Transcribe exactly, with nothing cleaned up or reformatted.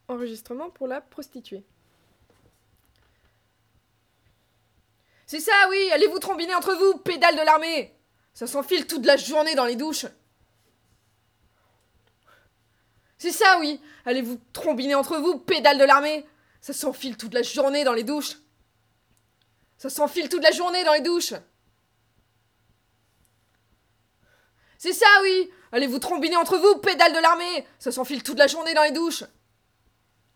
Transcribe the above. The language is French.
Enregistrement pour la prostituée. C'est ça, oui, allez vous trombiner entre vous, pédale de l'armée. Ça s'enfile toute la journée dans les douches. C'est ça, oui, allez vous trombiner entre vous, pédale de l'armée. Ça s'enfile toute la journée dans les douches. Ça s'enfile toute la journée dans les douches. C'est ça, oui, allez vous trombiner entre vous, pédale de l'armée. Ça s'enfile toute la journée dans les douches.